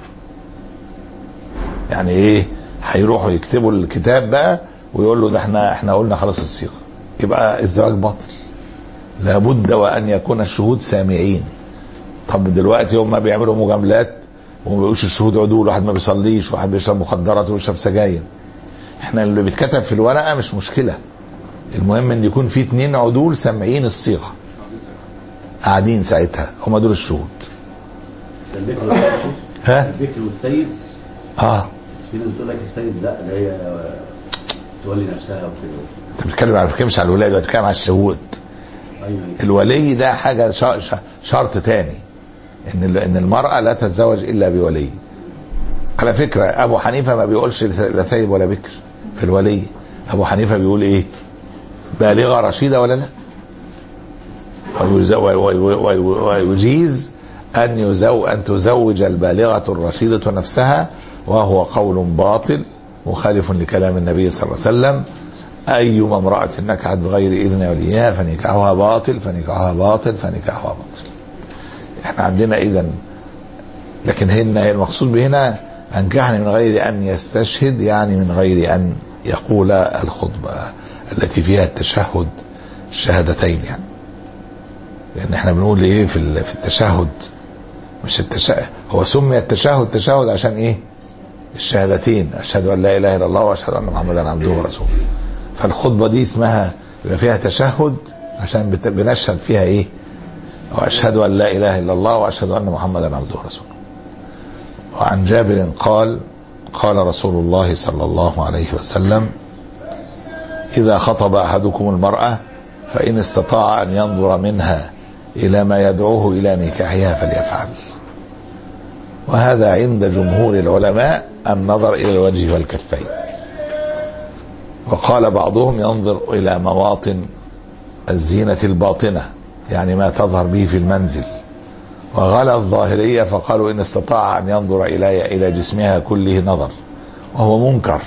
[SPEAKER 4] يعني ايه هيروحوا يكتبوا الكتاب بقى ويقول له ده احنا احنا قلنا خلاص الصيغه، يبقى الزواج باطل. لابد وان يكون الشهود سامعين. طب دلوقتي هم بيعملوا مجاملات وما بيقولوش الشهود عدول، واحد ما بيصليش واحد بيشرب مخدرات ويشرب سجاير. احنا اللي بيتكتب في الورقه مش مشكله، المهم ان يكون في اتنين عدول سامعين الصيغه قاعدين ساعتها، هم دول الشهود. ها
[SPEAKER 3] الذكر والسيد
[SPEAKER 4] اه
[SPEAKER 3] في ناس بتقول لك السيد لا اللي هي تولي نفسها وكده.
[SPEAKER 4] انت بتتكلم على بتتكلمش على الولاده، بتتكلم على الشهود.
[SPEAKER 3] ايوه
[SPEAKER 4] الولي ده حاجه شرط تاني، ان ان المراه لا تتزوج الا بولي. على فكرة أبو حنيفة ما بيقولش لا ثيب ولا بكر في الولي. أبو حنيفة بيقول إيه؟ بالغة رشيدة ولا لا؟ ويجيز أن يزو أن تزوج البالغة الرشيدة نفسها، وهو قول باطل مخالف لكلام النبي صلى الله عليه وسلم: أيما امرأة نكحت بغير إذن وليها فنكاحها باطل فنكاحها باطل فنكاحها باطل. احنا عندنا إذن، لكن هنا المقصود بهنا أنكحني من غير أن يستشهد، يعني من غير أن يقول الخطبة التي فيها التشهد الشهادتين، يعني لأن احنا بنقول إيه في في التشهد، مش التشهد هو سمي التشهد تشهد عشان إيه؟ الشهادتين: أشهد أن لا إله إلا الله وأشهد أن محمدا عبده ورسوله. فالخطبة دي اسمها يبقى فيها تشهد عشان بنشهد فيها إيه؟ وأشهد أن لا إله إلا الله وأشهد أن محمدا عبده ورسوله. وعن جابر قال: قال رسول الله صلى الله عليه وسلم: إذا خطب أحدكم المرأة فإن استطاع أن ينظر منها إلى ما يدعوه إلى نكاحها فليفعل. وهذا عند جمهور العلماء النظر إلى الوجه والكفين. وقال بعضهم ينظر إلى مواطن الزينة الباطنة، يعني ما تظهر به في المنزل. وغلا الظاهرية فقالوا إن استطاع أن ينظر إلى إلى جسمها كله نظر، وهو منكر.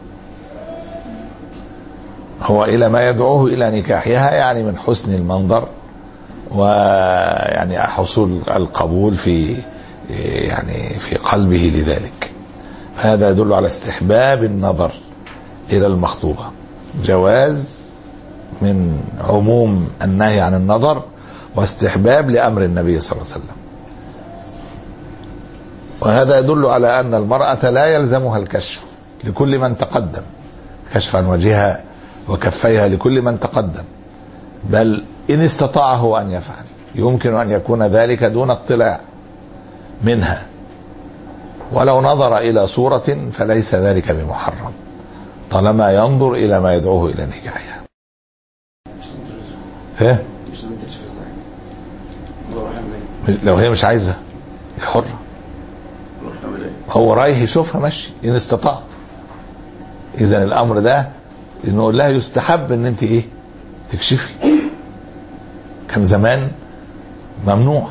[SPEAKER 4] هو إلى ما يدعوه إلى نكاحها، يعني من حسن المنظر ويعني حصول القبول في يعني في قلبه لذلك. هذا يدل على استحباب النظر إلى المخطوبة، جواز من عموم النهي عن النظر، واستحباب لأمر النبي صلى الله عليه وسلم. وهذا يدل على أن المرأة لا يلزمها الكشف لكل من تقدم، كشف عن وجهها وكفيها لكل من تقدم، بل إن استطاعه أن يفعل يمكن أن يكون ذلك دون اطلاع منها، ولو نظر إلى صورة فليس ذلك بمحرم طالما ينظر إلى ما يدعوه إلى نكاحها. ايه لو هي مش عايزة هي حرة، هو رايح يشوفها ماشي إن استطاع. إذن الأمر ده نقول لها يستحب ان انت ايه تكشفي. كان زمان ممنوع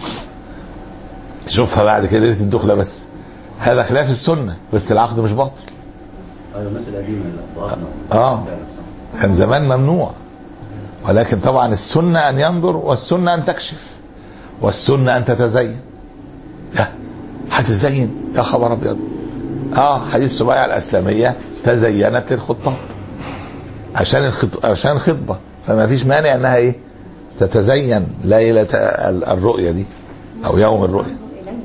[SPEAKER 4] شوفها بعد كده ليله الدخله، بس هذا خلاف السنه، بس العقد مش باطل.
[SPEAKER 3] ايوه الناس القديمه
[SPEAKER 4] اه كان زمان ممنوع، ولكن طبعا السنه ان ينظر، والسنه ان تكشف، والسنه ان تتزين. يا هتزين يا خبر ابيض. اه حديث سبيعة الاسلاميه تزينت للخطاب عشان الخط... عشان خطبه، فما فيش مانع انها ايه تتزين ليله الرؤيه دي او يوم الرؤيه.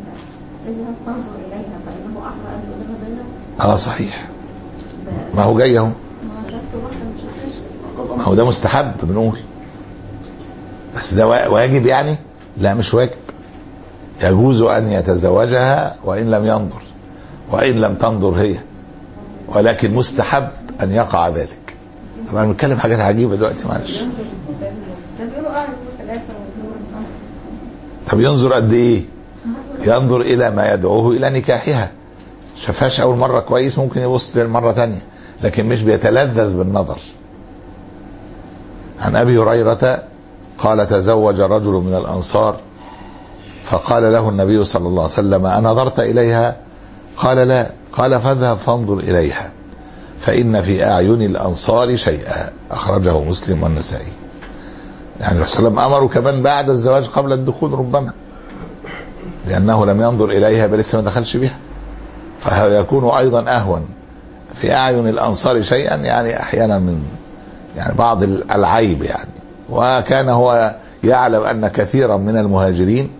[SPEAKER 4] اه صحيح، ما هو جاي اهو، ما هو ده مستحب بنقول، بس ده واجب يعني؟ لا مش واجب، يجوز ان يتزوجها وان لم ينظر وان لم تنظر هي، ولكن مستحب ان يقع ذلك. طبعا بنتكلم حاجات عجيبه دلوقتي معلش. طب ينظر قد ايه؟ ينظر الى ما يدعوه الى نكاحها. شافهاش اول مره كويس ممكن يبص للمره ثانيه، لكن مش بيتلذذ بالنظر. عن ابي هريره قال تزوج رجل من الانصار فقال له النبي صلى الله عليه وسلم أنظرت اليها؟ قال لا. قال فاذهب فانظر اليها فإن في أعين الأنصار شيئا. أخرجه مسلم والنسائي. يعني الرسول صلى الله عليه وسلم أمره كمان بعد الزواج قبل الدخول ربما، لأنه لم ينظر إليها بل لسه ما دخلش بها، فيكون أيضا أهون في أعين الأنصار شيئا، يعني أحيانا من يعني بعض العيب يعني. وكان هو يعلم أن كثيرا من المهاجرين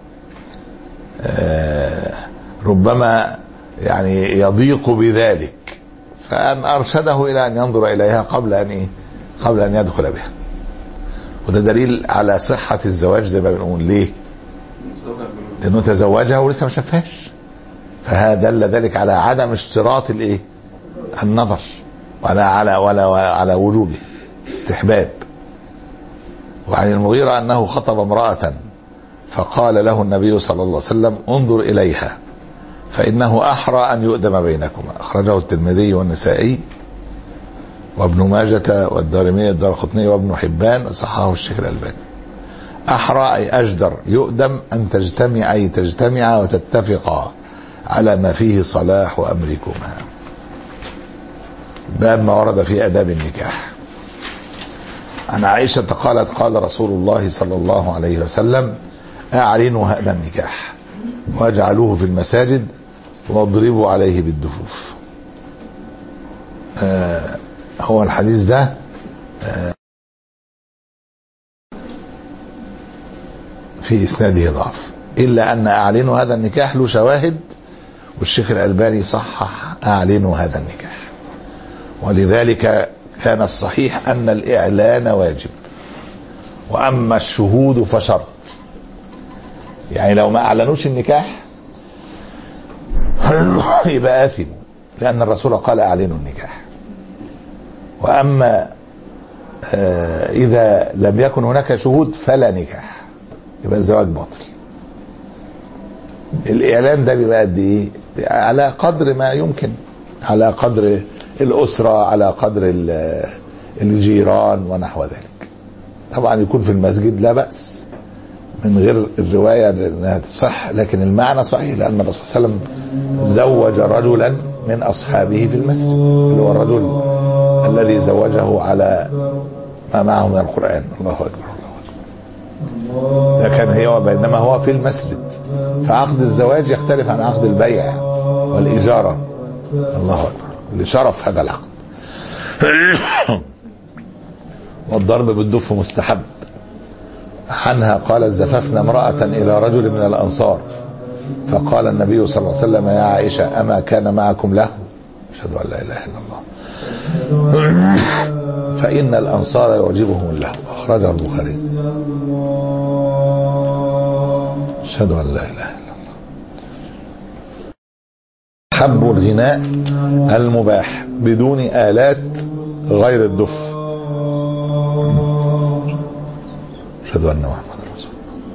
[SPEAKER 4] ربما يعني يضيق بذلك، فأن أرشده إلى أن ينظر إليها قبل أن إيه؟ قبل أن يدخل بها. وده دليل على صحة الزواج زي ما بنقول. ليه؟ لأنه تزوجها ولسه ما شافهاش، فهذا دل ذلك على عدم اشتراط الإيه؟ النظر، ولا على ولا على وجوبه، استحباب. وعن المغيرة أنه خطب امرأة فقال له النبي صلى الله عليه وسلم انظر إليها فإنه أحرى أن يؤدم بينكما. أخرجه الترمذي والنسائي وابن ماجة والدارمي الدارقطني وابن حبان وصححه الشيخ الألباني. أحرى أي أجدر، يؤدم أن تجتمع أي تجتمع وتتفقا على ما فيه صلاح أمركما. باب ما ورد في آداب النكاح. عن عائشة قالت قال رسول الله صلى الله عليه وسلم أعلنوا هذا النكاح واجعلوه في المساجد واضربوا عليه بالدفوف. آه هو الحديث ده آه في إسناده ضعف، إلا أن أعلنوا هذا النكاح له شواهد، والشيخ الألباني صحح أعلنوا هذا النكاح. ولذلك كان الصحيح أن الإعلان واجب، وأما الشهود فشرط. يعني لو ما أعلنوش النكاح يبقى آثموا، لأن الرسول قال أعلنوا النكاح. وأما آه إذا لم يكن هناك شهود فلا نكاح، يبقى الزواج باطل. الإعلان ده بيبقى قد إيه؟ على قدر ما يمكن، على قدر الأسرة، على قدر الجيران ونحو ذلك. طبعا يكون في المسجد لا بأس، من غير الرواية انها تصح، لكن المعنى صحيح، لأن الرسول صلى الله عليه وسلم زوج رجلا من أصحابه في المسجد، اللي هو الرجل الذي زوجه على ما معه من القرآن. الله أكبر الله أكبر. ده كان هي، بينما هو في المسجد. فعقد الزواج يختلف عن عقد البيع والإجارة. الله أكبر، لشرف هذا العقد. والضرب بالدف مستحب. عنها قالت زففنا امرأة إلى رجل من الأنصار فقال النبي صلى الله عليه وسلم يا عائشة أما كان معكم له؟ أشهد أن لا إله إلا الله. فإن الأنصار يعجبهم الله. أخرجه البخاري. أشهد أن لا إله إلا الله. حب الغناء المباح بدون آلات غير الدف. أشهد أن محمد رسول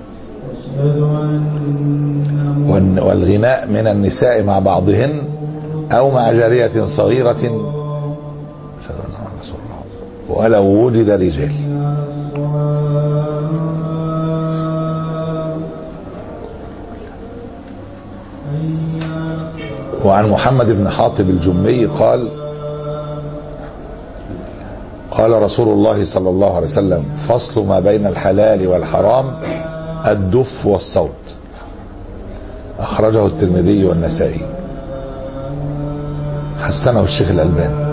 [SPEAKER 4] الله. والغناء من النساء مع بعضهن أو مع جارية صغيرة. أشهد أن محمد رسول الله. ولو وجد رجال. وعن محمد بن حاطب الجمي قال قال رسول الله صلى الله عليه وسلم فصل ما بين الحلال والحرام الدف والصوت. أخرجه الترمذي والنسائي، حسنه الشيخ الألباني.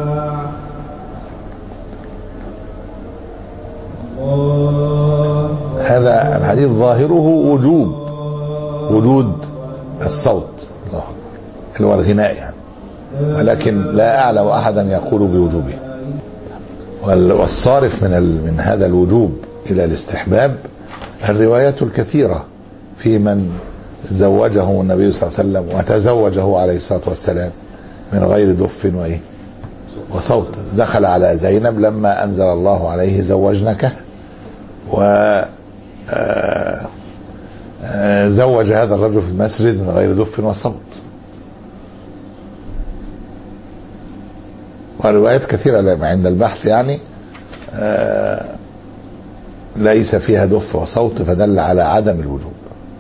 [SPEAKER 4] هذا الحديث ظاهره وجوب وجود الصوت، الله اللي هو الغناء يعني، ولكن لا أعلم أحدا يقول بوجوبه. والصارف من من هذا الوجوب إلى الاستحباب الروايات الكثيرة في من زوجه النبي صلى الله عليه وسلم وتزوجه عليه الصلاة والسلام من غير دف وإيه وصوت. دخل على زينب لما أنزل الله عليه زوجنك، و زوج هذا الرجل في المسجد من غير دف وصوت. وروايات كثيرة عند البحث يعني آه ليس فيها دف وصوت، فدل على عدم الوجوب.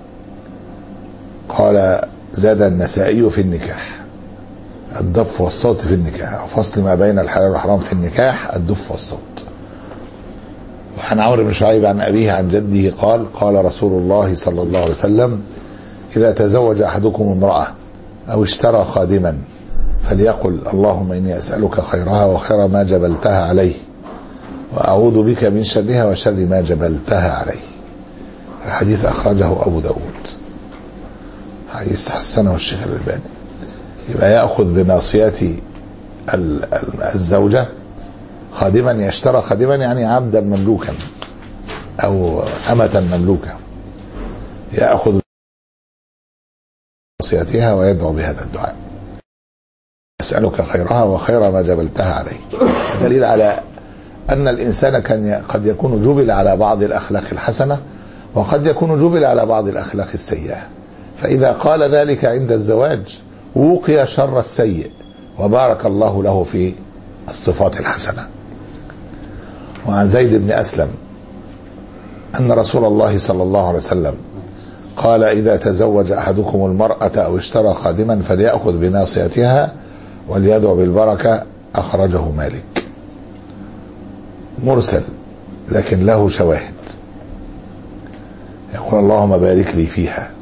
[SPEAKER 4] قال زاد النسائي في النكاح الدف والصوت في النكاح، وفصل ما بين الحلال والحرام في النكاح الدف والصوت. وعن عمرو بن شعيب عن أبيه عن جده قال قال رسول الله صلى الله عليه وسلم إذا تزوج أحدكم امرأة أو اشترى خادما فليقل اللهم إني أسألك خيرها وخير ما جبلتها عليه وأعوذ بك من شرها وشر ما جبلتها عليه. الحديث أخرجه أبو داود، حديث حسنه الشيخ الألباني. يبقى يأخذ بناصية الزوجة خادما، يشترى خادما يعني عبدا مملوكا أو أمة مملوكة، يأخذ بناصيتها ويدعو بهذا الدعاء أسألك خيرها وخير ما جبلتها عليه. دليل على أن الإنسان كان قد يكون جبل على بعض الأخلاق الحسنة وقد يكون جبل على بعض الأخلاق السيئة، فإذا قال ذلك عند الزواج ووقي شر السيء وبارك الله له في الصفات الحسنة. وعن زيد بن أسلم أن رسول الله صلى الله عليه وسلم قال إذا تزوج أحدكم المرأة أو اشترى خادما فليأخذ بناصيتها وليدعو بالبركة، أخرجه مالك. مرسل لكن له شواهد. يقول اللهم بارك لي فيها.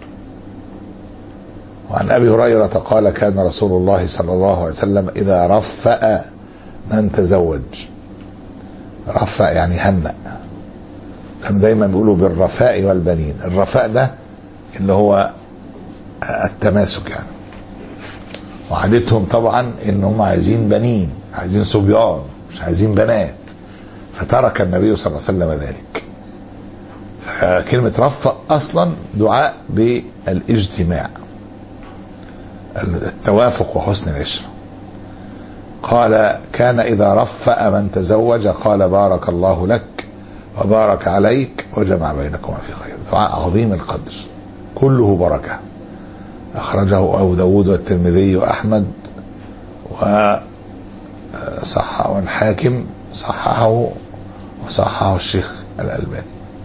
[SPEAKER 4] وعن أبي هريرة قال كان رسول الله صلى الله عليه وسلم إذا رفأ من تزوج، رفأ يعني هنأ، كانوا دايما بيقولوا بالرفاء والبنين. الرفاء ده اللي هو التماسك يعني، وعادتهم طبعا انهم عايزين بنين، عايزين صبيان، مش عايزين بنات، فترك النبي صلى الله عليه وسلم ذلك. فكلمة رفأ اصلا دعاء بالاجتماع، التوافق وحسن العشرة. قال كان إذا رفأ من تزوج قال بارك الله لك وبارك عليك وجمع بينكما في خير. دعاء عظيم القدر كله بركة. أخرجه أبو داود والترمذي وأحمد وصححه والحاكم صححه وصححه الشيخ الألباني.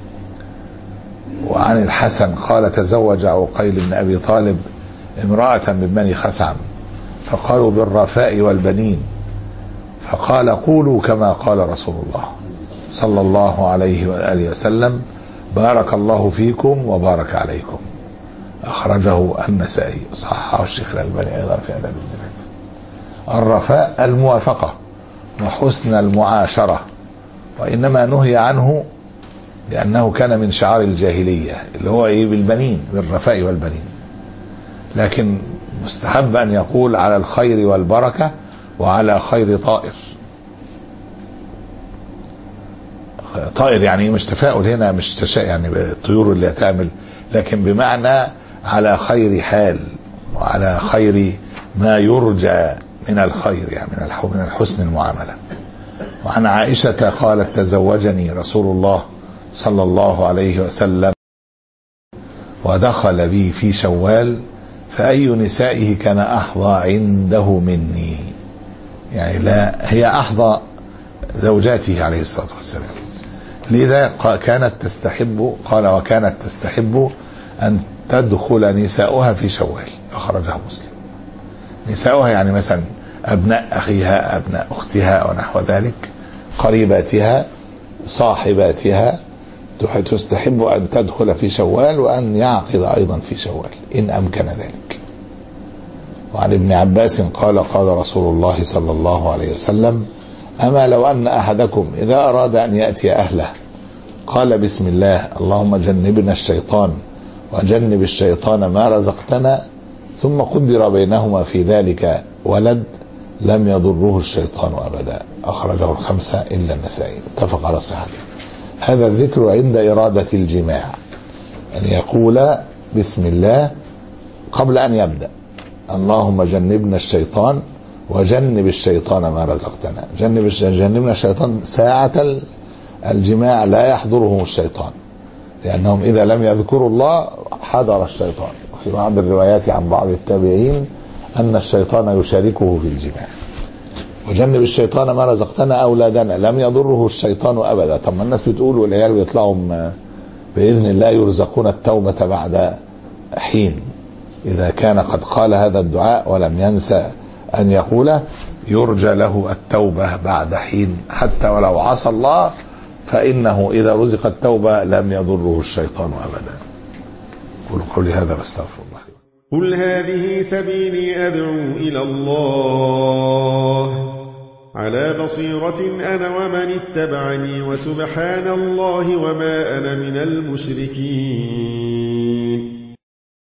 [SPEAKER 4] وعن الحسن قال تزوج عقيل بن أبي طالب امرأة من بني خثعم فقالوا بالرفاء والبنين، فقال قولوا كما قال رسول الله صلى الله عليه وآله وسلم بارك الله فيكم وبارك عليكم. أخرجه النسائي صححه الشيخ الألباني أيضا في آداب الزفاف. الرفاء الموافقة وحسن المعاشرة، وإنما نهي عنه لأنه كان من شعار الجاهلية اللي هو إيه بالبنين، بالرفاء والبنين. لكن مستحب أن يقول على الخير والبركة وعلى خير طائر. طائر يعني مش تفاؤل هنا، مش تشاء يعني بالطيور اللي هتعمل، لكن بمعنى على خير حال وعلى خير ما يرجى من الخير، يعني من الحسن المعاملة. وعن عائشة قالت تزوجني رسول الله صلى الله عليه وسلم ودخل بي في شوال فأي نسائه كان أحظى عنده مني، يعني لا هي أحظى زوجاته عليه الصلاة والسلام. لذا كانت تستحب، قال وكانت تستحب أن تدخل نساؤها في شوال. أخرجه مسلم. نساؤها يعني مثلا أبناء أخيها، أبناء أختها ونحو ذلك، قريباتها، صاحباتها، تستحب أن تدخل في شوال وأن يعقد أيضا في شوال إن أمكن ذلك. وعن ابن عباس قال قال رسول الله صلى الله عليه وسلم أما لو أن أحدكم إذا أراد أن يأتي أهله قال بسم الله اللهم جنبنا الشيطان وجنب الشيطان ما رزقتنا ثم قدر بينهما في ذلك ولد لم يضره الشيطان أبدا. أخرجه الخمسة إلا النسائي. اتفق على صحته. هذا الذكر عند إرادة الجماع، أن يقول بسم الله قبل أن يبدأ اللهم جنبنا الشيطان وجنب الشيطان ما رزقتنا. جنب جنبنا الشيطان ساعة الجماع لا يحضرهم الشيطان، لأنهم إذا لم يذكروا الله حضر الشيطان. وفي بعض الروايات عن بعض التابعين أن الشيطان يشاركه في الجماع. وجنب الشيطان ما رزقتنا أولادنا لم يضره الشيطان أبدا. طب ما الناس بتقول والعيال بيطلعوا بإذن الله يرزقون التوبة بعد حين، إذا كان قد قال هذا الدعاء ولم ينسى أن يقوله يرجى له التوبة بعد حين، حتى ولو عصى الله فإنه إذا رزق التوبة لم يضره الشيطان أبدا. قل قولي هذا واستغفر الله.
[SPEAKER 5] قل هذه سبيلي أدعو إلى الله على بصيرة أنا ومن اتبعني وسبحان الله وما أنا من المشركين.